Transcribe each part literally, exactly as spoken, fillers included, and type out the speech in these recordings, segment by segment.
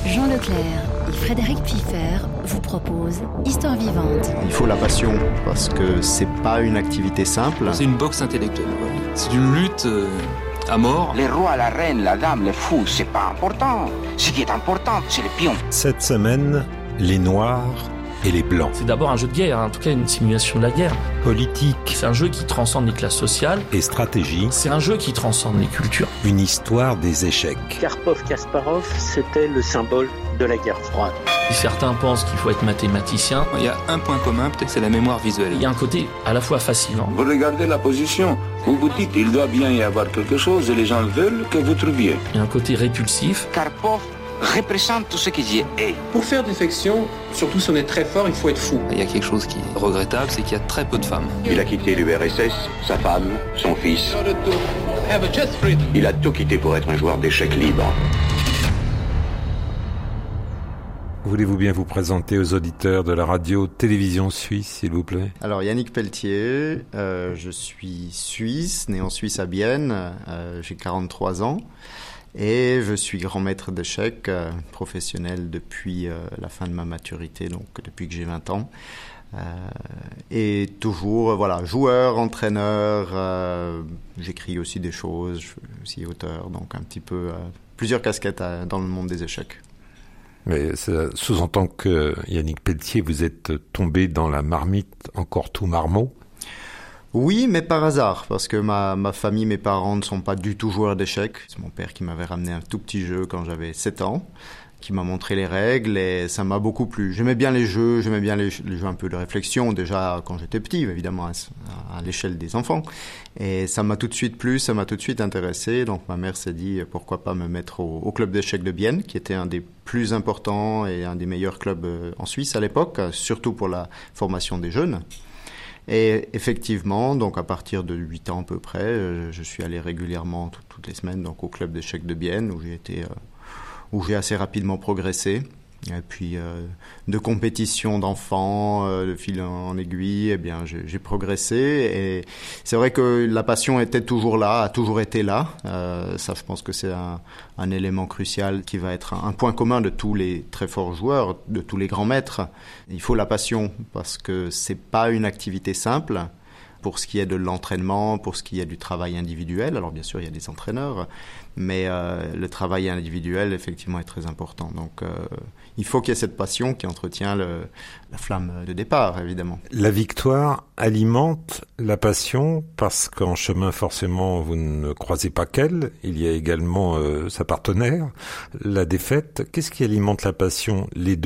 Jean Leclerc et Frédéric Pfiffer vous proposent Histoire vivante. Il faut la passion parce que c'est pas une activité simple. C'est une boxe intellectuelle. C'est une lutte euh, à mort. Les rois, la reine, la dame, les fous, c'est pas important. Ce qui est important, c'est les pions. Cette semaine, les Noirs et les Blancs. C'est d'abord un jeu de guerre, en tout cas une simulation de la guerre. Politique. C'est un jeu qui transcende les classes sociales. Et stratégie. C'est un jeu qui transcende les cultures. Une histoire des échecs. Karpov-Kasparov, c'était le symbole de la guerre froide. Certains pensent qu'il faut être mathématicien. Il y a un point commun, peut-être c'est la mémoire visuelle. Il y a un côté à la fois fascinant. Vous regardez la position, vous vous dites il doit bien y avoir quelque chose et les gens veulent que vous trouviez. Il y a un côté répulsif. Karpov représente tout ce qui dit « est ». Pour faire des fictions, surtout si on est très fort, il faut être fou. Il y a quelque chose qui est regrettable, c'est qu'il y a très peu de femmes. Il a quitté l'U R S S, sa femme, son fils. Il a tout quitté pour être un joueur d'échecs libre. Voulez-vous bien vous présenter aux auditeurs de la radio-télévision suisse, s'il vous plaît ? Alors, Yannick Pelletier, euh, je suis suisse, né en Suisse à Bienne, euh, j'ai quarante-trois ans. Et je suis grand maître d'échecs euh, professionnel depuis euh, la fin de ma maturité, donc depuis que j'ai vingt ans. Euh, et toujours, euh, voilà, joueur, entraîneur, euh, j'écris aussi des choses, je suis aussi auteur, donc un petit peu, euh, plusieurs casquettes à, dans le monde des échecs. Mais ça sous-entend que, Yannick Pelletier, vous êtes tombé dans la marmite encore tout marmot ? Oui, mais par hasard, parce que ma, ma famille, mes parents ne sont pas du tout joueurs d'échecs. C'est mon père qui m'avait ramené un tout petit jeu quand j'avais sept ans, qui m'a montré les règles et ça m'a beaucoup plu. J'aimais bien les jeux, j'aimais bien les, les jeux un peu de réflexion, déjà quand j'étais petit, évidemment, à, à l'échelle des enfants. Et ça m'a tout de suite plu, ça m'a tout de suite intéressé. Donc ma mère s'est dit, pourquoi pas me mettre au, au club d'échecs de Bienne, qui était un des plus importants et un des meilleurs clubs en Suisse à l'époque, surtout pour la formation des jeunes. Et effectivement, donc à partir de huit ans à peu près, euh, je suis allé régulièrement tout, toutes les semaines donc au club d'échecs de Bienne où j'ai été, euh, où j'ai assez rapidement progressé. Et puis euh, de compétition d'enfants, euh, de fil en aiguille, eh bien j'ai, j'ai progressé. Et c'est vrai que la passion était toujours là, a toujours été là. Euh, ça, je pense que c'est un, un élément crucial qui va être un, un point commun de tous les très forts joueurs, de tous les grands maîtres. Il faut la passion parce que c'est pas une activité simple. Pour ce qui est de l'entraînement, pour ce qui est du travail individuel, alors bien sûr il y a des entraîneurs, mais euh, le travail individuel effectivement est très important. Donc euh, il faut qu'il y ait cette passion qui entretient le, la flamme de départ, évidemment. La victoire alimente la passion parce qu'en chemin forcément vous ne croisez pas qu'elle, il y a également euh, sa partenaire, la défaite. Qu'est-ce qui alimente la passion ? Les deux ?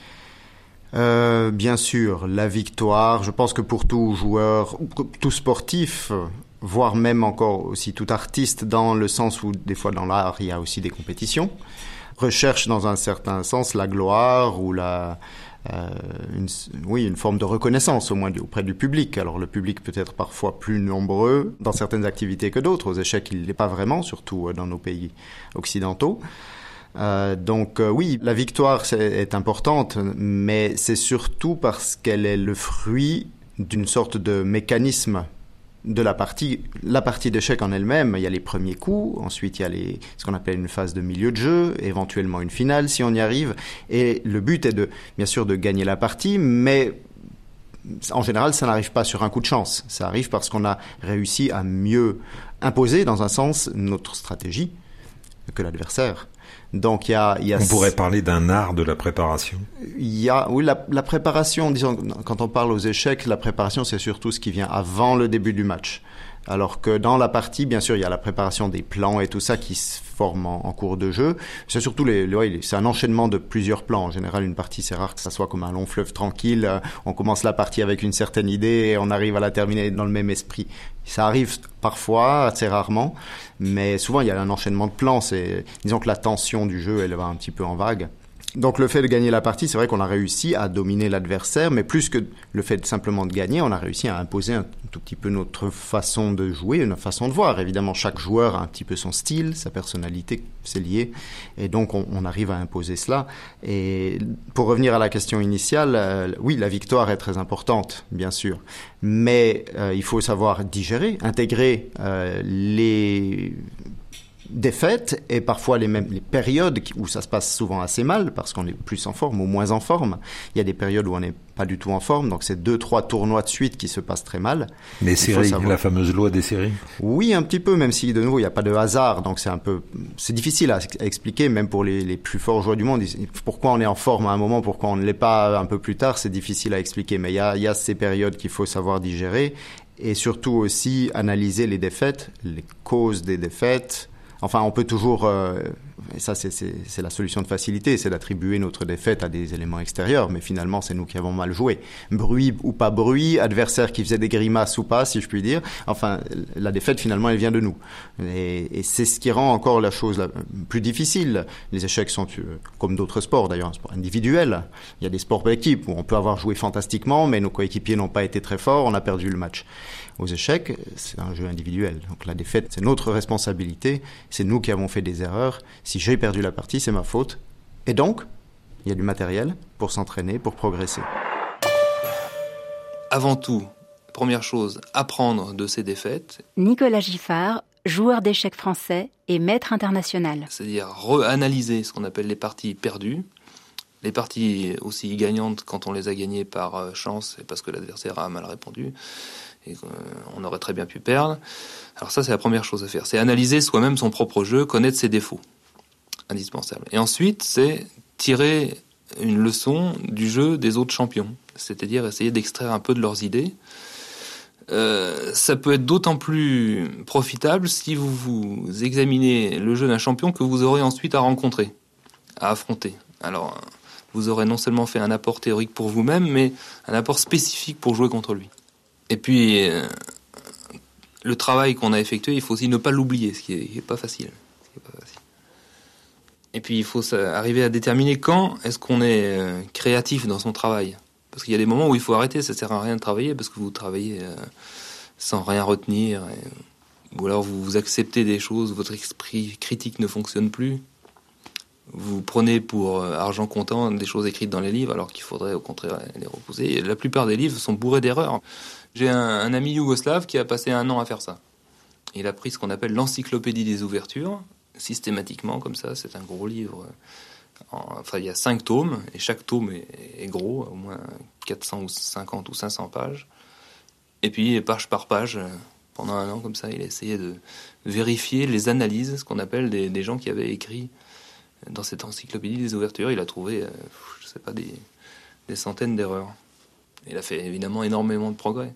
Euh, bien sûr, la victoire. Je pense que pour tout joueur, tout sportif, voire même encore aussi tout artiste, dans le sens où des fois dans l'art il y a aussi des compétitions, recherche dans un certain sens la gloire ou la, euh, une, oui, une forme de reconnaissance au moins auprès du public. Alors le public peut être parfois plus nombreux dans certaines activités que d'autres. Aux échecs, il l'est pas vraiment, surtout dans nos pays occidentaux. Euh, donc euh, oui, la victoire c'est, est importante, mais c'est surtout parce qu'elle est le fruit d'une sorte de mécanisme de la partie. La partie d'échecs en elle-même, il y a les premiers coups, ensuite il y a les, ce qu'on appelle une phase de milieu de jeu, éventuellement une finale si on y arrive, et le but est de, bien sûr de gagner la partie, mais en général ça n'arrive pas sur un coup de chance, ça arrive parce qu'on a réussi à mieux imposer dans un sens notre stratégie que l'adversaire. Donc il y a, il y a on pourrait parler d'un art de la préparation. Il y a oui la, la préparation, disons quand on parle aux échecs, la préparation c'est surtout ce qui vient avant le début du match. Alors que dans la partie, bien sûr, il y a la préparation des plans et tout ça qui se forme en, en cours de jeu. C'est surtout les, les, c'est un enchaînement de plusieurs plans. En général, une partie, c'est rare que ça soit comme un long fleuve tranquille. On commence la partie avec une certaine idée et on arrive à la terminer dans le même esprit. Ça arrive parfois, assez rarement, mais souvent il y a un enchaînement de plans. C'est, disons que la tension du jeu, elle va un petit peu en vague. Donc le fait de gagner la partie, c'est vrai qu'on a réussi à dominer l'adversaire, mais plus que le fait de simplement de gagner, on a réussi à imposer un tout petit peu notre façon de jouer, notre façon de voir. Évidemment, chaque joueur a un petit peu son style, sa personnalité, c'est lié, et donc on, on arrive à imposer cela. Et pour revenir à la question initiale, euh, oui, la victoire est très importante, bien sûr, mais euh, il faut savoir digérer, intégrer euh, les défaites et parfois les mêmes les périodes où ça se passe souvent assez mal parce qu'on est plus en forme ou moins en forme. Il y a des périodes où on n'est pas du tout en forme, donc c'est deux, trois tournois de suite qui se passent très mal. Les séries, la fameuse loi des séries. Oui, un petit peu, même si de nouveau il n'y a pas de hasard, donc c'est un peu, c'est difficile à, à expliquer, même pour les, les plus forts joueurs du monde. Pourquoi on est en forme à un moment, pourquoi on ne l'est pas un peu plus tard, c'est difficile à expliquer. Mais il y a, il y a ces périodes qu'il faut savoir digérer et surtout aussi analyser les défaites, les causes des défaites. Enfin, on peut toujours, euh, et ça c'est, c'est, c'est la solution de facilité, c'est d'attribuer notre défaite à des éléments extérieurs, mais finalement c'est nous qui avons mal joué. Bruit ou pas bruit, adversaire qui faisait des grimaces ou pas, si je puis dire, enfin, la défaite finalement elle vient de nous. Et, et c'est ce qui rend encore la chose la, plus difficile. Les échecs sont, euh, comme d'autres sports d'ailleurs, un sport individuel. Il y a des sports d'équipe où on peut avoir joué fantastiquement, mais nos coéquipiers n'ont pas été très forts, on a perdu le match. Aux échecs, c'est un jeu individuel. Donc la défaite, c'est notre responsabilité. C'est nous qui avons fait des erreurs. Si j'ai perdu la partie, c'est ma faute. Et donc, il y a du matériel pour s'entraîner, pour progresser. Avant tout, première chose, apprendre de ces défaites. Nicolas Giffard, joueur d'échecs français et maître international. C'est-à-dire réanalyser ce qu'on appelle les parties perdues. Les parties aussi gagnantes quand on les a gagnées par chance et parce que l'adversaire a mal répondu. Et on aurait très bien pu perdre. Alors ça, c'est la première chose à faire. C'est analyser soi-même son propre jeu, connaître ses défauts. Indispensable. Et ensuite, c'est tirer une leçon du jeu des autres champions. C'est-à-dire essayer d'extraire un peu de leurs idées. Euh, ça peut être d'autant plus profitable si vous, vous examinez le jeu d'un champion que vous aurez ensuite à rencontrer, à affronter. Alors, vous aurez non seulement fait un apport théorique pour vous-même, mais un apport spécifique pour jouer contre lui. Et puis, euh, le travail qu'on a effectué, il faut aussi ne pas l'oublier, ce qui n'est est pas facile. Ce qui est pas facile. Et puis, il faut arriver à déterminer quand est-ce qu'on est euh, créatif dans son travail. Parce qu'il y a des moments où il faut arrêter, ça ne sert à rien de travailler, parce que vous travaillez euh, sans rien retenir. Et, ou alors, vous, vous acceptez des choses, votre esprit critique ne fonctionne plus. Vous prenez pour euh, argent comptant des choses écrites dans les livres, alors qu'il faudrait au contraire les repousser. Et la plupart des livres sont bourrés d'erreurs. J'ai un, un ami yougoslave qui a passé un an à faire ça. Il a pris ce qu'on appelle l'encyclopédie des ouvertures, systématiquement, comme ça. C'est un gros livre. En, enfin, il y a cinq tomes, et chaque tome est, est gros, au moins quatre cents ou cinquante ou cinq cents pages. Et puis, page par page, pendant un an, comme ça, il a essayé de vérifier les analyses, ce qu'on appelle des, des gens qui avaient écrit dans cette encyclopédie des ouvertures. Il a trouvé, euh, je sais pas, des, des centaines d'erreurs. Il a fait évidemment énormément de progrès.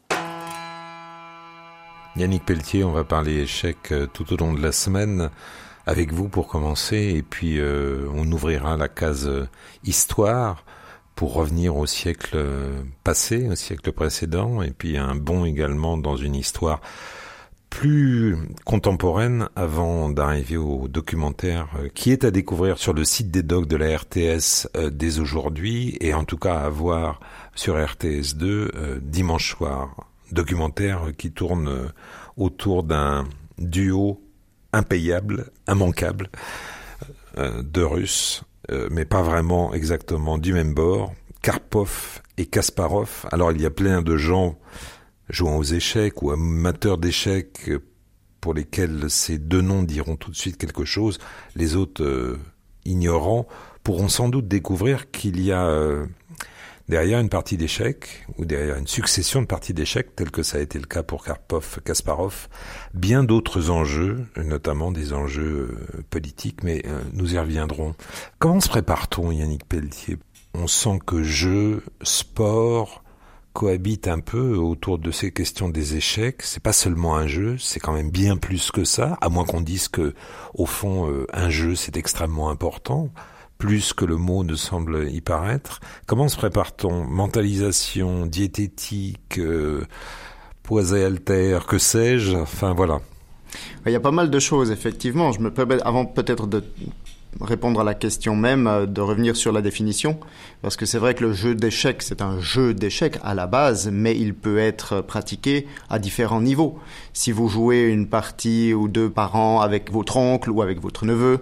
Yannick Pelletier, on va parler échecs tout au long de la semaine avec vous pour commencer, et puis euh, on ouvrira la case histoire pour revenir au siècle passé, au siècle précédent, et puis un bond également dans une histoire plus contemporaine avant d'arriver au documentaire qui est à découvrir sur le site des docs de la R T S euh, dès aujourd'hui, et en tout cas à voir sur R T S deux euh, dimanche soir. Documentaire qui tourne euh, autour d'un duo impayable, immanquable, euh, de Russes, euh, mais pas vraiment exactement du même bord, Karpov et Kasparov. Alors il y a plein de gens jouant aux échecs ou amateurs d'échecs pour lesquels ces deux noms diront tout de suite quelque chose, les autres euh, ignorants pourront sans doute découvrir qu'il y a euh, derrière une partie d'échecs ou derrière une succession de parties d'échecs, tel que ça a été le cas pour Karpov, Kasparov, bien d'autres enjeux, notamment des enjeux euh, politiques, mais euh, nous y reviendrons. Comment se prépare-t-on, Yannick Pelletier ? On sent que jeu, sport cohabite un peu autour de ces questions des échecs. C'est pas seulement un jeu, c'est quand même bien plus que ça, à moins qu'on dise que, au fond, euh, un jeu c'est extrêmement important, plus que le mot ne semble y paraître. Comment se prépare-t-on ? Mentalisation, diététique, euh, poids et haltères, que sais-je ? Enfin voilà. Il y a pas mal de choses, effectivement. Je me permets, avant peut-être de répondre à la question même, de revenir sur la définition, parce que c'est vrai que le jeu d'échecs, c'est un jeu d'échecs à la base, mais il peut être pratiqué à différents niveaux. Si vous jouez une partie ou deux par an avec votre oncle ou avec votre neveu,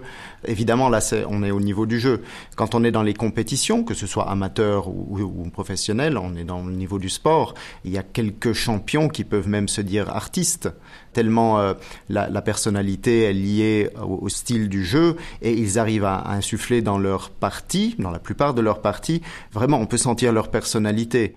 Évidemment, là, c'est, on est au niveau du jeu. Quand on est dans les compétitions, que ce soit amateur ou, ou, ou professionnel, on est dans le niveau du sport. Il y a quelques champions qui peuvent même se dire artistes, tellement euh, la, la personnalité est liée au, au style du jeu, et ils arrivent à, à insuffler dans leur partie, dans la plupart de leurs parties, vraiment, on peut sentir leur personnalité.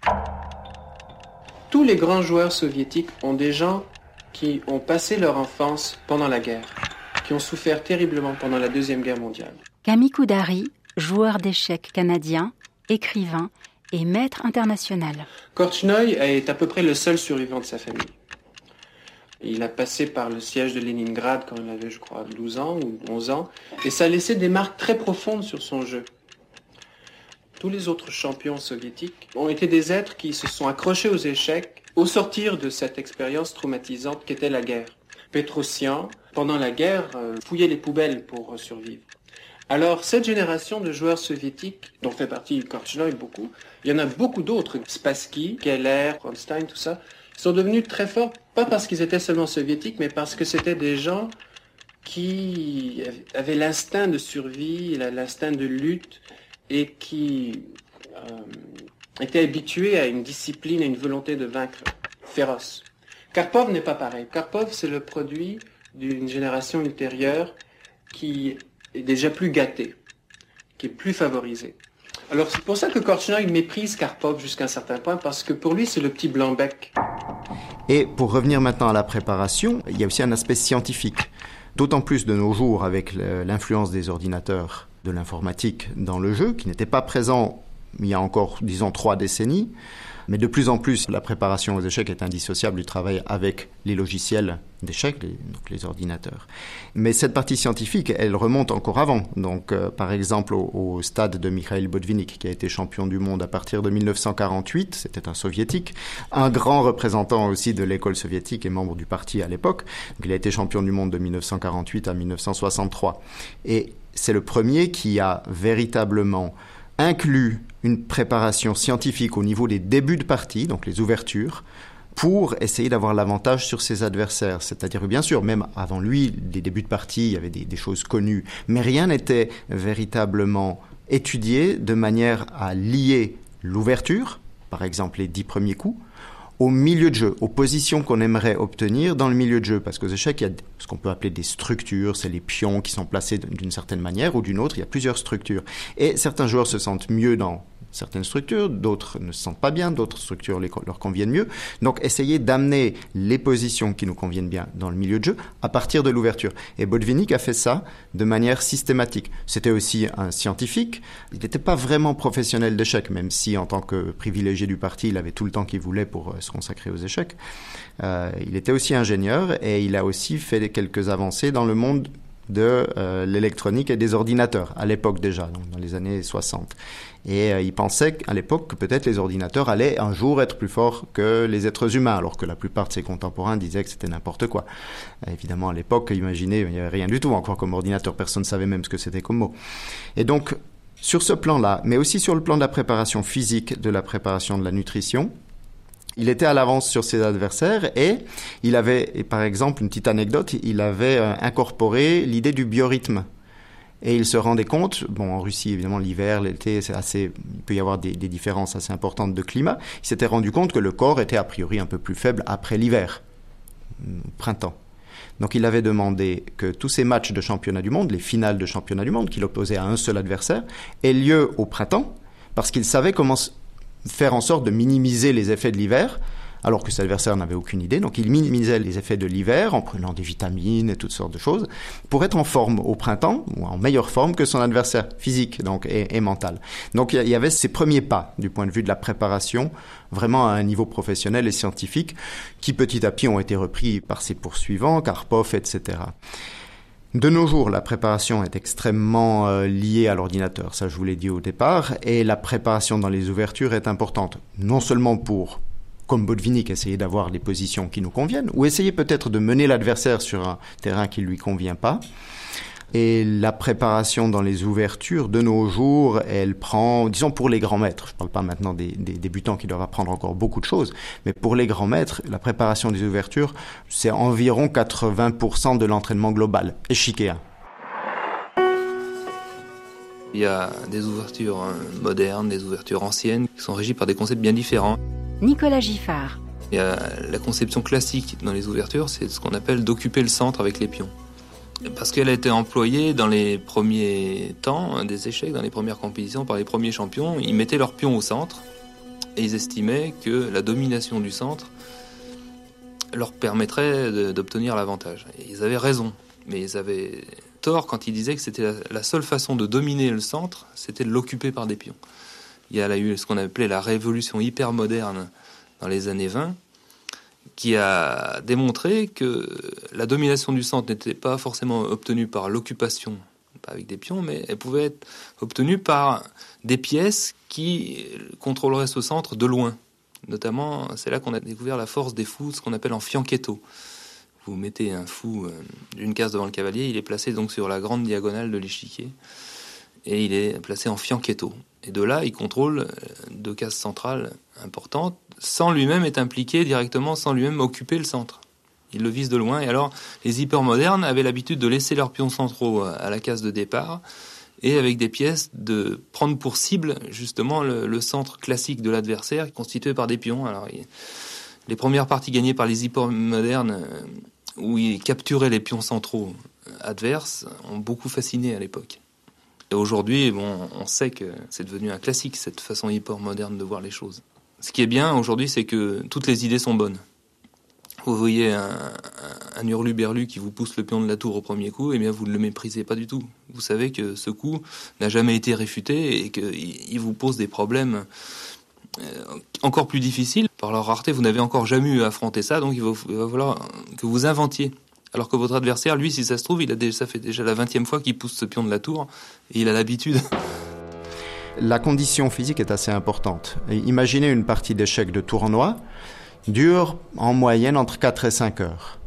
Tous les grands joueurs soviétiques ont des gens qui ont passé leur enfance pendant la guerre, qui ont souffert terriblement pendant la Deuxième Guerre mondiale. Camille Koudari, joueur d'échecs canadien, écrivain et maître international. Korchnoi est à peu près le seul survivant de sa famille. Il a passé par le siège de Leningrad quand il avait, je crois, douze ans ou onze ans, et ça a laissé des marques très profondes sur son jeu. Tous les autres champions soviétiques ont été des êtres qui se sont accrochés aux échecs au sortir de cette expérience traumatisante qu'était la guerre. Petrosian, pendant la guerre, euh, fouillait les poubelles pour survivre. Alors, cette génération de joueurs soviétiques, dont fait partie Korchnoi beaucoup, il y en a beaucoup d'autres, Spassky, Keller, Kronstein, tout ça, ils sont devenus très forts, pas parce qu'ils étaient seulement soviétiques, mais parce que c'était des gens qui avaient l'instinct de survie, l'instinct de lutte, et qui euh, étaient habitués à une discipline, à une volonté de vaincre féroce. Karpov n'est pas pareil. Karpov, c'est le produit d'une génération ultérieure qui est déjà plus gâtée, qui est plus favorisée. Alors c'est pour ça que Korchnoi méprise Karpov jusqu'à un certain point, parce que pour lui c'est le petit blanc-bec. Et pour revenir maintenant à la préparation, il y a aussi un aspect scientifique. D'autant plus de nos jours avec l'influence des ordinateurs, de l'informatique dans le jeu, qui n'était pas présent il y a encore, disons, trois décennies. Mais de plus en plus, la préparation aux échecs est indissociable du travail avec les logiciels d'échecs, les, donc les ordinateurs. Mais cette partie scientifique, elle remonte encore avant. Donc, euh, par exemple, au, au stade de Mikhail Botvinnik, qui a été champion du monde à partir de mille neuf cent quarante-huit, c'était un soviétique, un grand représentant aussi de l'école soviétique et membre du parti à l'époque. Donc, il a été champion du monde de mille neuf cent quarante-huit à mille neuf cent soixante-trois. Et c'est le premier qui a véritablement inclut une préparation scientifique au niveau des débuts de partie, donc les ouvertures, pour essayer d'avoir l'avantage sur ses adversaires. C'est-à-dire que bien sûr, même avant lui, les débuts de partie, il y avait des, des choses connues, mais rien n'était véritablement étudié de manière à lier l'ouverture, par exemple les dix premiers coups, au milieu de jeu, aux positions qu'on aimerait obtenir dans le milieu de jeu. Parce qu'aux échecs, il y a ce qu'on peut appeler des structures, c'est les pions qui sont placés d'une certaine manière ou d'une autre, il y a plusieurs structures. Et certains joueurs se sentent mieux dans certaines structures, d'autres ne se sentent pas bien, d'autres structures les, leur conviennent mieux. Donc, essayer d'amener les positions qui nous conviennent bien dans le milieu de jeu à partir de l'ouverture. Et Botvinnik a fait ça de manière systématique. C'était aussi un scientifique. Il n'était pas vraiment professionnel d'échecs, même si en tant que privilégié du parti, il avait tout le temps qu'il voulait pour se consacrer aux échecs. Euh, il était aussi ingénieur et il a aussi fait quelques avancées dans le monde de euh, l'électronique et des ordinateurs, à l'époque déjà, donc dans les années soixante. Et euh, il pensait qu'à l'époque que peut-être les ordinateurs allaient un jour être plus forts que les êtres humains, alors que la plupart de ses contemporains disaient que c'était n'importe quoi. Euh, évidemment, à l'époque, imaginez, il n'y avait rien du tout encore comme ordinateur, personne ne savait même ce que c'était comme mot. Et donc, sur ce plan-là, mais aussi sur le plan de la préparation physique, de la préparation de la nutrition, il était à l'avance sur ses adversaires et il avait, et par exemple, une petite anecdote, il avait euh, incorporé l'idée du biorhythme. Et il se rendait compte, bon, en Russie, évidemment, l'hiver, l'été, c'est assez, il peut y avoir des, des différences assez importantes de climat. Il s'était rendu compte que le corps était a priori un peu plus faible après l'hiver, printemps. Donc il avait demandé que tous ces matchs de championnat du monde, les finales de championnat du monde, qu'il opposait à un seul adversaire, aient lieu au printemps, parce qu'il savait comment faire en sorte de minimiser les effets de l'hiver, alors que cet adversaire n'avait aucune idée. Donc il minimisait les effets de l'hiver en prenant des vitamines et toutes sortes de choses pour être en forme au printemps, ou en meilleure forme que son adversaire physique donc, et, et mental. Donc il y avait ces premiers pas du point de vue de la préparation, vraiment à un niveau professionnel et scientifique, qui petit à petit ont été repris par ses poursuivants, Karpov, et cetera. De nos jours, la préparation est extrêmement euh, liée à l'ordinateur, ça je vous l'ai dit au départ, et la préparation dans les ouvertures est importante, non seulement pour, comme Botvinnik, essayer d'avoir les positions qui nous conviennent, ou essayer peut-être de mener l'adversaire sur un terrain qui ne lui convient pas. Et la préparation dans les ouvertures, de nos jours, elle prend, disons pour les grands maîtres, je ne parle pas maintenant des, des débutants qui doivent apprendre encore beaucoup de choses, mais pour les grands maîtres, la préparation des ouvertures, c'est environ quatre-vingts pour cent de l'entraînement global, échiquéen. Il y a des ouvertures modernes, des ouvertures anciennes, qui sont régies par des concepts bien différents. Nicolas Giffard. Il y a la conception classique dans les ouvertures, c'est ce qu'on appelle d'occuper le centre avec les pions. Parce qu'elle a été employée dans les premiers temps des échecs, dans les premières compétitions, par les premiers champions. Ils mettaient leurs pions au centre et ils estimaient que la domination du centre leur permettrait de, d'obtenir l'avantage. Et ils avaient raison, mais ils avaient tort quand ils disaient que c'était la, la seule façon de dominer le centre, c'était de l'occuper par des pions. Il y a eu ce qu'on appelait la révolution hypermoderne dans les années vingt, qui a démontré que la domination du centre n'était pas forcément obtenue par l'occupation, pas avec des pions, mais elle pouvait être obtenue par des pièces qui contrôleraient ce centre de loin. Notamment, c'est là qu'on a découvert la force des fous, ce qu'on appelle en fianchetto. Vous mettez un fou d'une case devant le cavalier, il est placé donc sur la grande diagonale de l'échiquier, et il est placé en fianchetto. Et de là, il contrôle deux cases centrales importantes, sans lui-même être impliqué directement, sans lui-même occuper le centre. Il le vise de loin. Et alors, les hypermodernes avaient l'habitude de laisser leurs pions centraux à la case de départ, et avec des pièces de prendre pour cible justement le, le centre classique de l'adversaire, constitué par des pions. Alors, il, les premières parties gagnées par les hypermodernes, où ils capturaient les pions centraux adverses, ont beaucoup fasciné à l'époque. Et aujourd'hui, bon, on sait que c'est devenu un classique, cette façon hyper moderne de voir les choses. Ce qui est bien aujourd'hui, c'est que toutes les idées sont bonnes. Vous voyez un, un, un hurluberlu qui vous pousse le pion de la tour au premier coup, eh bien vous ne le méprisez pas du tout. Vous savez que ce coup n'a jamais été réfuté et qu'il il vous pose des problèmes euh, encore plus difficiles. Par leur rareté, vous n'avez encore jamais eu à affronter ça, donc il va, il va falloir que vous inventiez. Alors que votre adversaire, lui, si ça se trouve, il a déjà, ça fait déjà la vingtième fois qu'il pousse ce pion de la tour et il a l'habitude. La condition physique est assez importante. Et imaginez une partie d'échecs de tournoi dure en moyenne entre quatre et cinq heures.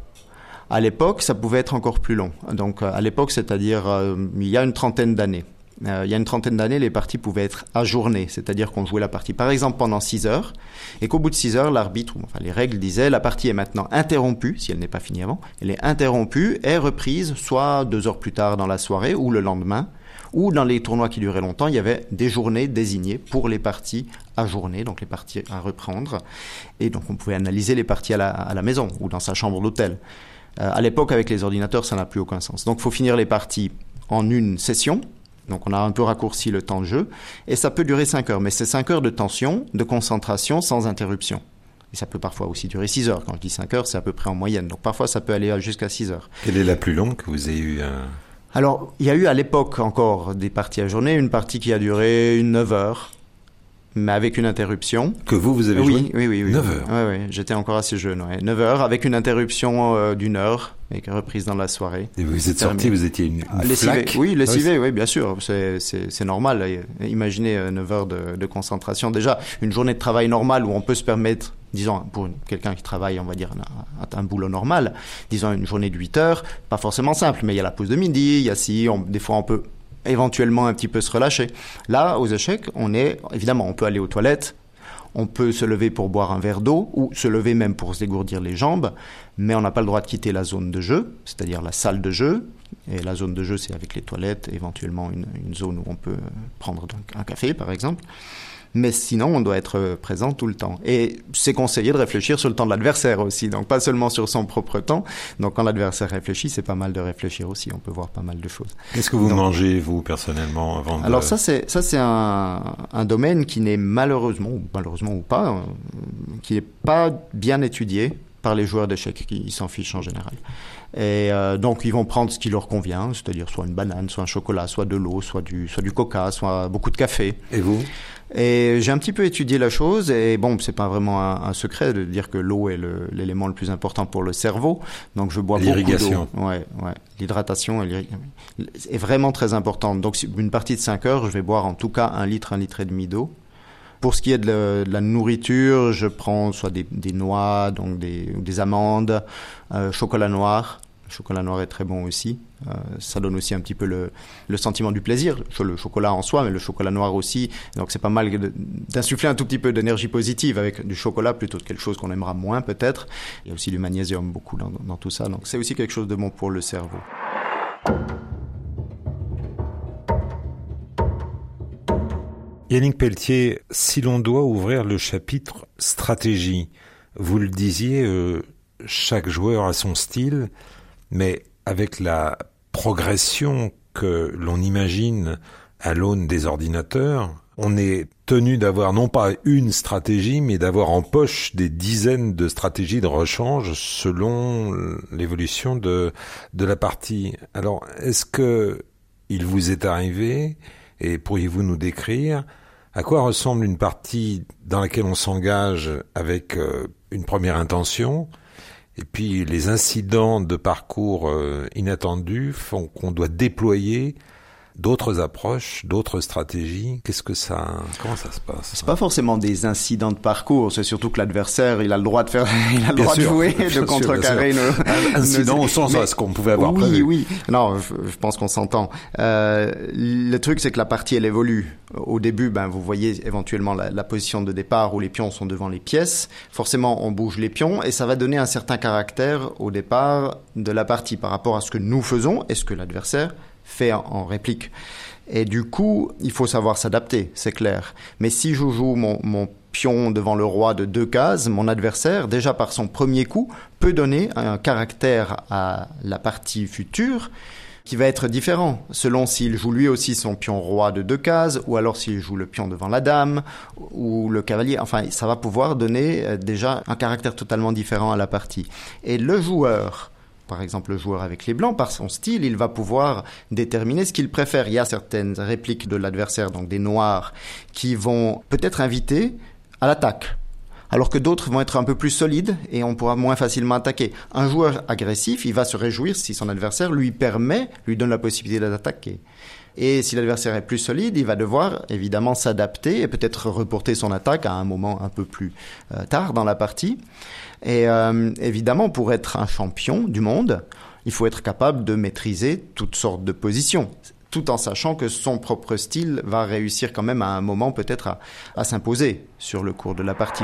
À l'époque, ça pouvait être encore plus long. Donc, à l'époque, c'est-à-dire euh, il y a une trentaine d'années. Euh, il y a une trentaine d'années, les parties pouvaient être ajournées, c'est-à-dire qu'on jouait la partie, par exemple, pendant six heures, et qu'au bout de six heures, l'arbitre, enfin les règles disaient, la partie est maintenant interrompue, si elle n'est pas finie avant, elle est interrompue et reprise soit deux heures plus tard dans la soirée ou le lendemain, ou dans les tournois qui duraient longtemps, il y avait des journées désignées pour les parties ajournées, donc les parties à reprendre, et donc on pouvait analyser les parties à la, à la maison ou dans sa chambre d'hôtel. Euh, à l'époque, avec les ordinateurs, ça n'a plus aucun sens. Donc il faut finir les parties en une session. Donc on a un peu raccourci le temps de jeu, et ça peut durer cinq heures, mais c'est cinq heures de tension, de concentration, sans interruption. Et ça peut parfois aussi durer six heures. Quand je dis cinq heures, c'est à peu près en moyenne. Donc parfois ça peut aller jusqu'à six heures. Quelle est la plus longue que vous ayez eue à... Alors, il y a eu à l'époque encore des parties à journée, une partie qui a duré une neuf heures, mais avec une interruption. Que vous, vous avez oui, joué Oui, oui, oui. neuf heures Oui, oui, j'étais encore assez jeune, ouais. neuf heures, avec une interruption euh, d'une heure, et reprise dans la soirée. Et vous êtes sorti, vous étiez une, une lessivé. flaque. Oui, lessivé, oui, bien sûr, c'est, c'est, c'est normal. Imaginez euh, neuf heures de, de concentration. Déjà, une journée de travail normale où on peut se permettre, disons, pour une, quelqu'un qui travaille, on va dire, un, un boulot normal, disons une journée de huit heures, pas forcément simple, mais il y a la pause de midi, il y a si, on, des fois on peut éventuellement un petit peu se relâcher. Là, aux échecs, on est, évidemment, on peut aller aux toilettes, on peut se lever pour boire un verre d'eau ou se lever même pour se dégourdir les jambes, mais on n'a pas le droit de quitter la zone de jeu, c'est-à-dire la salle de jeu. Et la zone de jeu, c'est avec les toilettes, éventuellement une, une zone où on peut prendre donc un café, par exemple. Mais sinon, on doit être présent tout le temps. Et c'est conseillé de réfléchir sur le temps de l'adversaire aussi, donc pas seulement sur son propre temps. Donc quand l'adversaire réfléchit, c'est pas mal de réfléchir aussi, on peut voir pas mal de choses. Qu'est-ce que vous donc, mangez, vous, personnellement, avant de... Alors ça, c'est, ça, c'est un, un domaine qui n'est malheureusement, ou malheureusement ou pas, euh, qui n'est pas bien étudié par les joueurs d'échecs, qui s'en fichent en général. Et euh, donc ils vont prendre ce qui leur convient, c'est-à-dire soit une banane, soit un chocolat, soit de l'eau, soit du, soit du coca, soit beaucoup de café. Et vous ? Et j'ai un petit peu étudié la chose, et bon, c'est pas vraiment un, un secret de dire que l'eau est le, l'élément le plus important pour le cerveau. Donc je bois L'irrigation. beaucoup d'eau. Ouais, ouais. L'hydratation est vraiment très importante. Donc une partie de cinq heures, je vais boire en tout cas un litre, un litre et demi d'eau. Pour ce qui est de la, de la nourriture, je prends soit des, des noix, donc des, des amandes, euh, chocolat noir. Le chocolat noir est très bon aussi. Euh, ça donne aussi un petit peu le, le sentiment du plaisir. Le chocolat en soi, mais le chocolat noir aussi. Donc c'est pas mal de, d'insuffler un tout petit peu d'énergie positive avec du chocolat plutôt que quelque chose qu'on aimera moins peut-être. Il y a aussi du magnésium beaucoup dans, dans tout ça. Donc c'est aussi quelque chose de bon pour le cerveau. Yannick Pelletier, si l'on doit ouvrir le chapitre stratégie, vous le disiez, euh, chaque joueur a son style, mais avec la progression que l'on imagine à l'aune des ordinateurs, on est tenu d'avoir non pas une stratégie, mais d'avoir en poche des dizaines de stratégies de rechange selon l'évolution de, de la partie. Alors, est-ce que il vous est arrivé, et pourriez-vous nous décrire, à quoi ressemble une partie dans laquelle on s'engage avec euh, une première intention, et puis les incidents de parcours euh, inattendus font qu'on doit déployer d'autres approches, d'autres stratégies? Qu'est-ce que ça, comment ça se passe? C'est pas forcément des incidents de parcours, c'est surtout que l'adversaire, il a le droit de faire, il a le bien droit sûr, de jouer, de contrecarrer nos, incidents nos... au sens mais, à ce qu'on pouvait avoir oui, prévu. Oui, oui. Non, je, je pense qu'on s'entend. Euh, le truc, c'est que la partie, elle évolue. Au début, ben, vous voyez éventuellement la, la position de départ où les pions sont devant les pièces. Forcément, on bouge les pions et ça va donner un certain caractère au départ de la partie par rapport à ce que nous faisons et ce que l'adversaire fait en réplique. Et du coup, il faut savoir s'adapter, c'est clair. Mais si je joue mon, mon pion devant le roi de deux cases, mon adversaire, déjà par son premier coup, peut donner un caractère à la partie future qui va être différent, selon s'il joue lui aussi son pion roi de deux cases, ou alors s'il joue le pion devant la dame, ou le cavalier. Enfin, ça va pouvoir donner déjà un caractère totalement différent à la partie. Et le joueur... Par exemple, le joueur avec les blancs, par son style, il va pouvoir déterminer ce qu'il préfère. Il y a certaines répliques de l'adversaire, donc des noirs, qui vont peut-être inviter à l'attaque, alors que d'autres vont être un peu plus solides et on pourra moins facilement attaquer. Un joueur agressif, il va se réjouir si son adversaire lui permet, lui donne la possibilité d'attaquer. Et si l'adversaire est plus solide, il va devoir évidemment s'adapter et peut-être reporter son attaque à un moment un peu plus euh, tard dans la partie. Et euh, évidemment, pour être un champion du monde, il faut être capable de maîtriser toutes sortes de positions, tout en sachant que son propre style va réussir quand même à un moment peut-être à, à s'imposer sur le cours de la partie.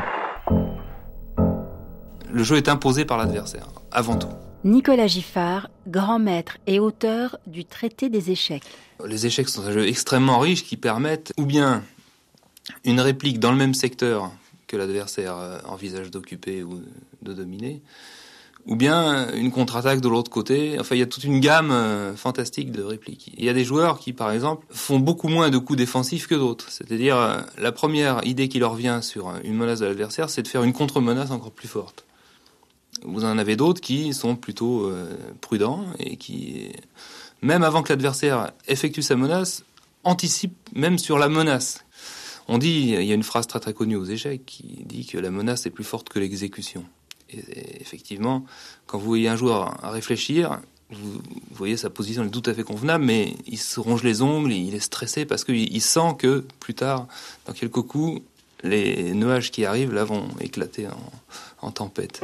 Le jeu est imposé par l'adversaire, avant tout. Nicolas Giffard, grand maître et auteur du Traité des échecs. Les échecs sont un jeu extrêmement riche qui permettent ou bien une réplique dans le même secteur que l'adversaire envisage d'occuper ou de dominer, ou bien une contre-attaque de l'autre côté. Enfin, il y a toute une gamme euh, fantastique de répliques. Il y a des joueurs qui, par exemple, font beaucoup moins de coups défensifs que d'autres. C'est-à-dire, euh, la première idée qui leur vient sur une menace de l'adversaire, c'est de faire une contre-menace encore plus forte. Vous en avez d'autres qui sont plutôt euh, prudents et qui, même avant que l'adversaire effectue sa menace, anticipent même sur la menace. On dit, il y a une phrase très très connue aux échecs qui dit que la menace est plus forte que l'exécution. Et, et effectivement, quand vous voyez un joueur réfléchir, vous, vous voyez sa position est tout à fait convenable, mais il se ronge les ongles, il est stressé parce qu'il il sent que plus tard, dans quelques coups, les nuages qui arrivent là vont éclater en, en tempête.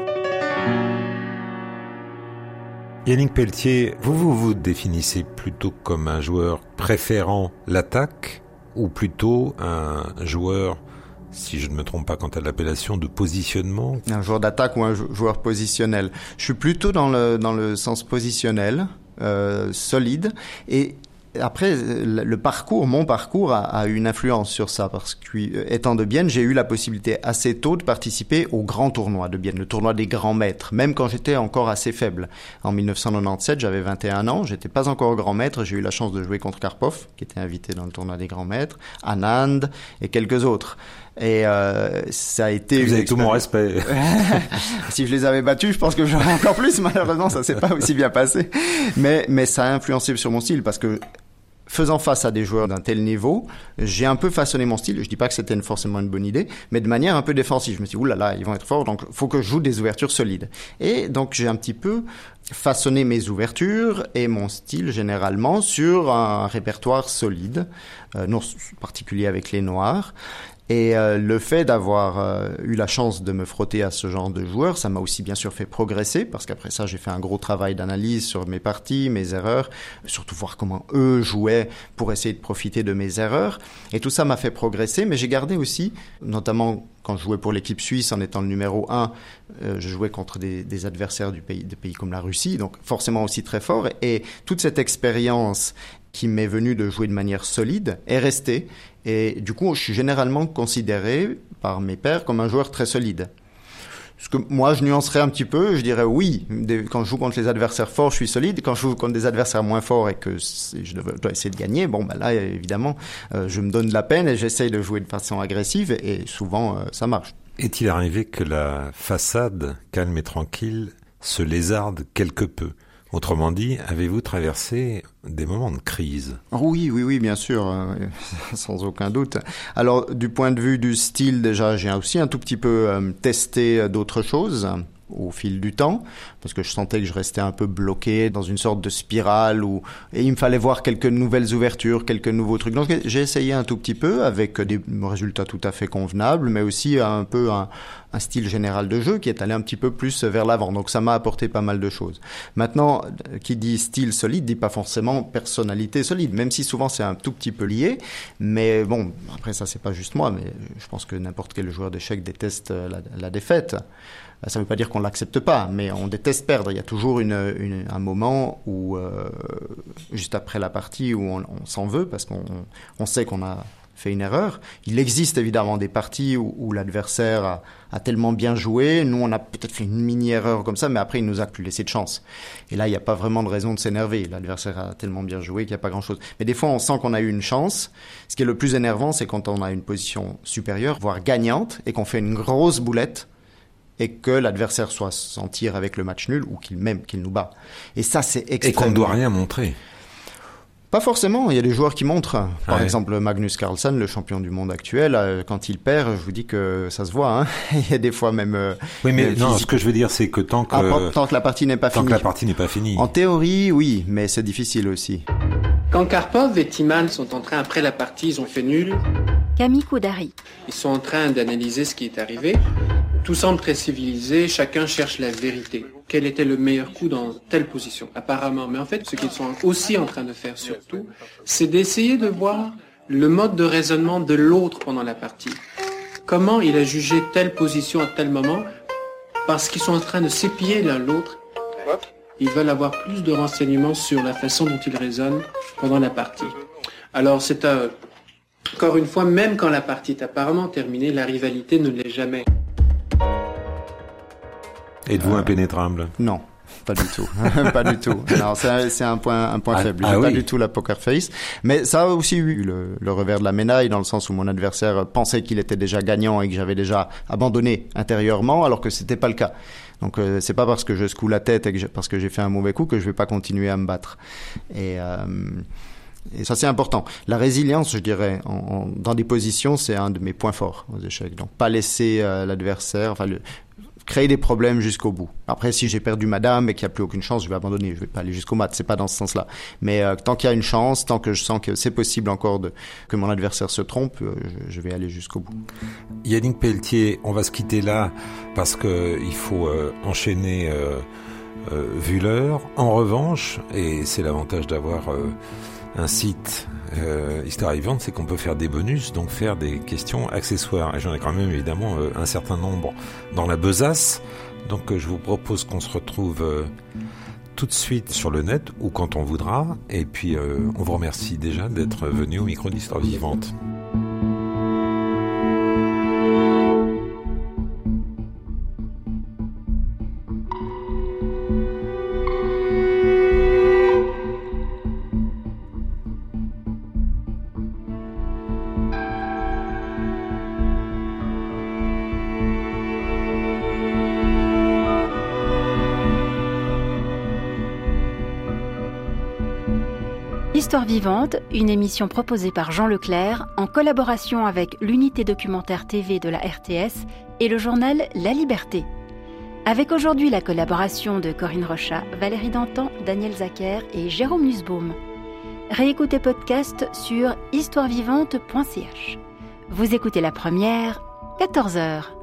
Yannick Pelletier, vous, vous vous définissez plutôt comme un joueur préférant l'attaque ou plutôt un joueur, si je ne me trompe pas quant à l'appellation, de positionnement? Un joueur d'attaque ou un joueur positionnel. Je suis plutôt dans le, dans le sens positionnel, euh, solide. Et après, le parcours, mon parcours a, a une influence sur ça parce que, étant de Bienne, j'ai eu la possibilité assez tôt de participer au grand tournoi de Bienne, le tournoi des grands maîtres, même quand j'étais encore assez faible. En dix-neuf cent quatre-vingt-dix-sept, j'avais vingt et un ans, j'étais pas encore grand maître, j'ai eu la chance de jouer contre Karpov, qui était invité dans le tournoi des grands maîtres, Anand et quelques autres. Et euh, ça a été... Vous avez tout mon respect. Si je les avais battus, je pense que j'aurais encore plus. Malheureusement, ça s'est pas aussi bien passé. Mais, mais ça a influencé sur mon style parce que faisant face à des joueurs d'un tel niveau, j'ai un peu façonné mon style. Je dis pas que c'était forcément une bonne idée, mais de manière un peu défensive. Je me suis dit, oulala, ils vont être forts, donc faut que je joue des ouvertures solides. Et donc, j'ai un petit peu façonné mes ouvertures et mon style généralement sur un répertoire solide, euh, non particulier avec les noirs. Et euh, le fait d'avoir euh, eu la chance de me frotter à ce genre de joueurs, ça m'a aussi bien sûr fait progresser, parce qu'après ça, j'ai fait un gros travail d'analyse sur mes parties, mes erreurs, surtout voir comment eux jouaient pour essayer de profiter de mes erreurs. Et tout ça m'a fait progresser, mais j'ai gardé aussi, notamment quand je jouais pour l'équipe suisse en étant le numéro un, euh, je jouais contre des, des adversaires du pays, des pays comme la Russie, donc forcément aussi très forts. Et toute cette expérience qui m'est venu de jouer de manière solide est resté. Et du coup, je suis généralement considéré par mes pairs comme un joueur très solide. Parce que moi, je nuancerais un petit peu, je dirais oui, quand je joue contre les adversaires forts, je suis solide. Quand je joue contre des adversaires moins forts et que je dois essayer de gagner, bon, ben là, évidemment, euh, je me donne de la peine et j'essaye de jouer de façon agressive et souvent, euh, ça marche. Est-il arrivé que la façade, calme et tranquille, se lézarde quelque peu ? Autrement dit, avez-vous traversé des moments de crise ? Oui, oui, oui, bien sûr, euh, sans aucun doute. Alors, du point de vue du style, déjà, j'ai aussi un tout petit peu euh, testé d'autres choses au fil du temps, parce que je sentais que je restais un peu bloqué dans une sorte de spirale où, et il me fallait voir quelques nouvelles ouvertures, quelques nouveaux trucs. Donc, j'ai essayé un tout petit peu avec des résultats tout à fait convenables, mais aussi un peu un, un style général de jeu qui est allé un petit peu plus vers l'avant. Donc, ça m'a apporté pas mal de choses. Maintenant, qui dit style solide, dit pas forcément personnalité solide, même si souvent c'est un tout petit peu lié. Mais bon, après ça, c'est pas juste moi, mais je pense que n'importe quel joueur d'échecs déteste la, la défaite. Ça ne veut pas dire qu'on ne l'accepte pas, mais on déteste perdre. Il y a toujours une, une, un moment où, euh, juste après la partie, où on, on s'en veut parce qu'on on sait qu'on a fait une erreur. Il existe évidemment des parties où, où l'adversaire a, a tellement bien joué. Nous, on a peut-être fait une mini-erreur comme ça, mais après, il nous a plus laissé de chance. Et là, il n'y a pas vraiment de raison de s'énerver. L'adversaire a tellement bien joué qu'il n'y a pas grand-chose. Mais des fois, on sent qu'on a eu une chance. Ce qui est le plus énervant, c'est quand on a une position supérieure, voire gagnante, et qu'on fait une grosse boulette, et que l'adversaire soit s'en tire avec le match nul ou qu'il même qu'il nous bat. Et ça, c'est extrêmement... Et qu'on ne doit rien montrer. Pas forcément, il y a des joueurs qui montrent. Par ouais. exemple, Magnus Carlsen, le champion du monde actuel, quand il perd, je vous dis que ça se voit. Hein. Il y a des fois même... Euh, oui, mais non, ce que je veux dire, c'est que tant que... Ah, tant que la partie n'est pas tant finie. Tant que la partie n'est pas finie. En théorie, oui, mais c'est difficile aussi. Quand Karpov et Timan sont en train, après la partie, ils ont fait nul. Camille Koudari. Ils sont en train d'analyser ce qui est arrivé. Tout semble très civilisé, chacun cherche la vérité. Quel était le meilleur coup dans telle position, apparemment. Mais en fait, ce qu'ils sont aussi en train de faire surtout, c'est d'essayer de voir le mode de raisonnement de l'autre pendant la partie. Comment il a jugé telle position à tel moment, parce qu'ils sont en train de s'épier l'un l'autre. Ils veulent avoir plus de renseignements sur la façon dont ils raisonnent pendant la partie. Alors, c'est un... Encore une fois, même quand la partie est apparemment terminée, la rivalité ne l'est jamais. Êtes-vous euh, impénétrable ? Non, pas du tout. Pas du tout. Non, c'est, c'est un point, un point ah, faible. Ah, J'ai oui. pas du tout la poker face. Mais ça a aussi eu le, le revers de la médaille, dans le sens où mon adversaire pensait qu'il était déjà gagnant et que j'avais déjà abandonné intérieurement, alors que c'était pas le cas. Donc euh, c'est pas parce que je secoue la tête et que je, parce que j'ai fait un mauvais coup que je vais pas continuer à me battre. Et euh, Et ça, c'est important. La résilience, je dirais, en, en, dans des positions, c'est un de mes points forts aux échecs. Donc, pas laisser euh, l'adversaire, enfin, le, créer des problèmes jusqu'au bout. Après, si j'ai perdu ma dame et qu'il n'y a plus aucune chance, je vais abandonner. Je vais pas aller jusqu'au mat. C'est pas dans ce sens-là. Mais euh, tant qu'il y a une chance, tant que je sens que c'est possible encore de que mon adversaire se trompe, euh, je, je vais aller jusqu'au bout. Yannick Pelletier, on va se quitter là parce que il faut euh, enchaîner euh, euh, vu l'heure. En revanche, et c'est l'avantage d'avoir euh, un site euh, Histoire Vivante, c'est qu'on peut faire des bonus, donc faire des questions accessoires. Et j'en ai quand même évidemment euh, un certain nombre dans la besace. Donc euh, je vous propose qu'on se retrouve euh, tout de suite sur le net ou quand on voudra. Et puis euh, on vous remercie déjà d'être venu au micro d'Histoire Vivante. Histoire vivante, une émission proposée par Jean Leclerc en collaboration avec l'unité documentaire T V de la R T S et le journal La Liberté. Avec aujourd'hui la collaboration de Corinne Rochat, Valérie Dantan, Daniel Zacher et Jérôme Nussbaum. Réécoutez podcast sur histoire vivante point c h. Vous écoutez la première, quatorze heures.